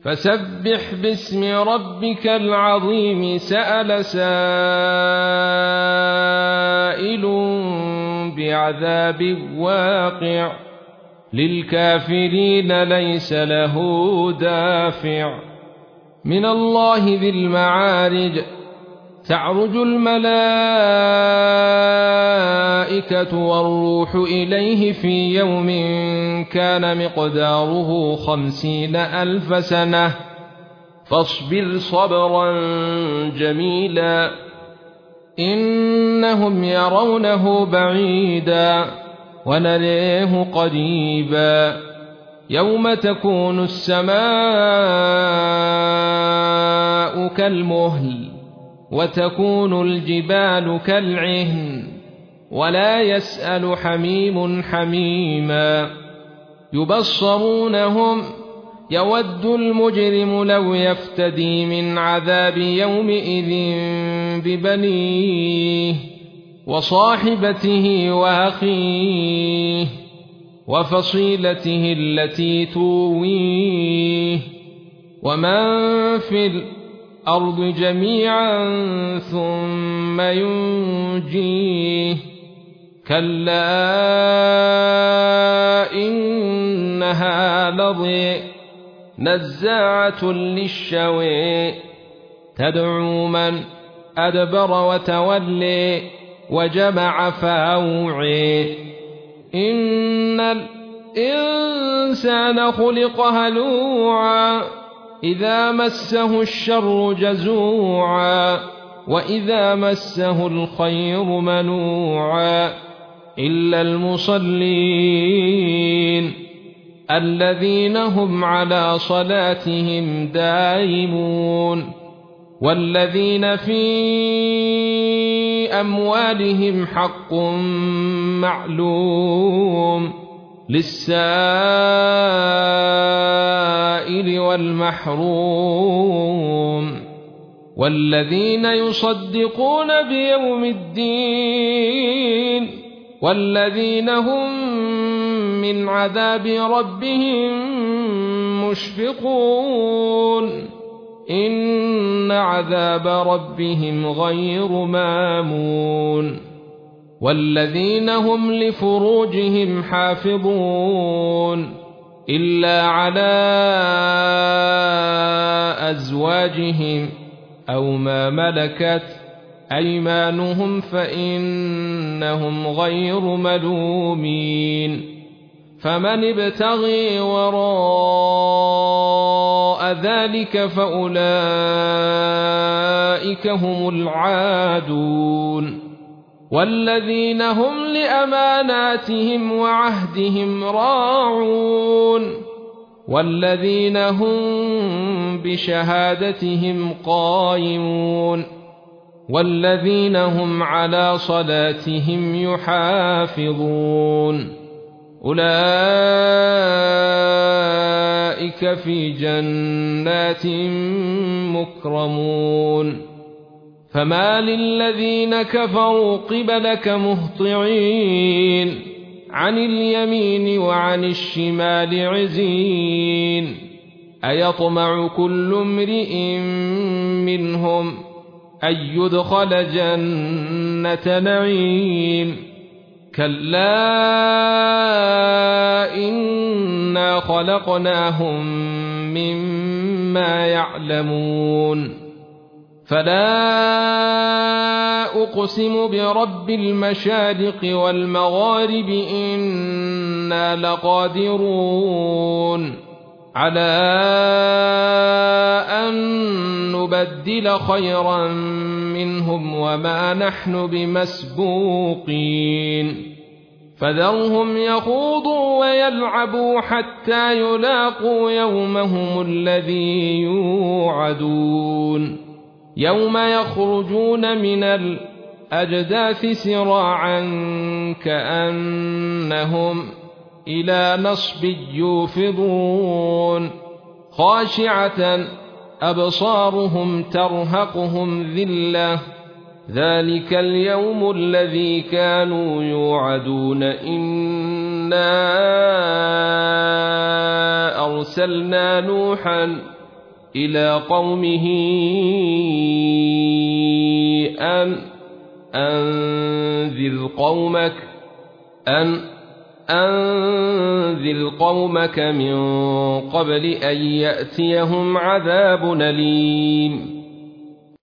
فسبح باسم ربك العظيم سأل سائل بعذاب واقع للكافرين ليس له دافع من الله ذي المعارج تعرج الملائكة والروح إليه في يوم كان مقداره 50,000 سنة فاصبر صبرا جميلا إنهم يرونه بعيدا ونريه قريبا يوم تكون السماء كالمهل وتكون الجبال كالعهن ولا يسأل حميم حميما يبصرونهم يود المجرم لو يفتدي من عذاب يومئذ ببنيه وصاحبته وأخيه وفصيلته التي تويه ومن في الأرض جميعا ثم ينجيه كلا إنها لظى نزاعة للشوى تدعو من أدبر وتولي وجمع فأوعي إن الإنسان خلق هلوعا إذا مسه الشر جزوعا وإذا مسه الخير منوعا إلا المصلين الذين هم على صلاتهم دائمون والذين في أموالهم حق معلوم للسائل والمحروم والذين يصدقون بيوم الدين والذين هم من عذاب ربهم مشفقون إن عذاب ربهم غير مامون والذين هم لفروجهم حافظون إلا على أزواجهم أو ما ملكت أيمانهم فإنهم غير ملومين فمن ابتغي وراء ذلك فأولئك هم العادون والذين هم لأماناتهم وعهدهم راعون والذين هم بشهادتهم قائمون والذين هم على صلاتهم يحافظون أولئك في جنات مكرمون فما للذين كفروا قبلك مهطعين عن اليمين وعن الشمال عزين أيطمع كل امرئ منهم أن يدخل جنة نعيم كلا إنا خلقناهم مما يعلمون فلا أقسم برب المشارق والمغارب إنا لقادرون على أن نبدل خيرا منهم وما نحن بمسبوقين فذرهم يخوضوا ويلعبوا حتى يلاقوا يومهم الذي يوعدون يوم يخرجون من الأجداث سراعا كأنهم إلى نصب يوفضون خاشعة أبصارهم ترهقهم ذلة ذلك اليوم الذي كانوا يوعدون إنا أرسلنا نوحا إلى قومه أن أنذر قومك من قبل أن يأتيهم عذاب أليم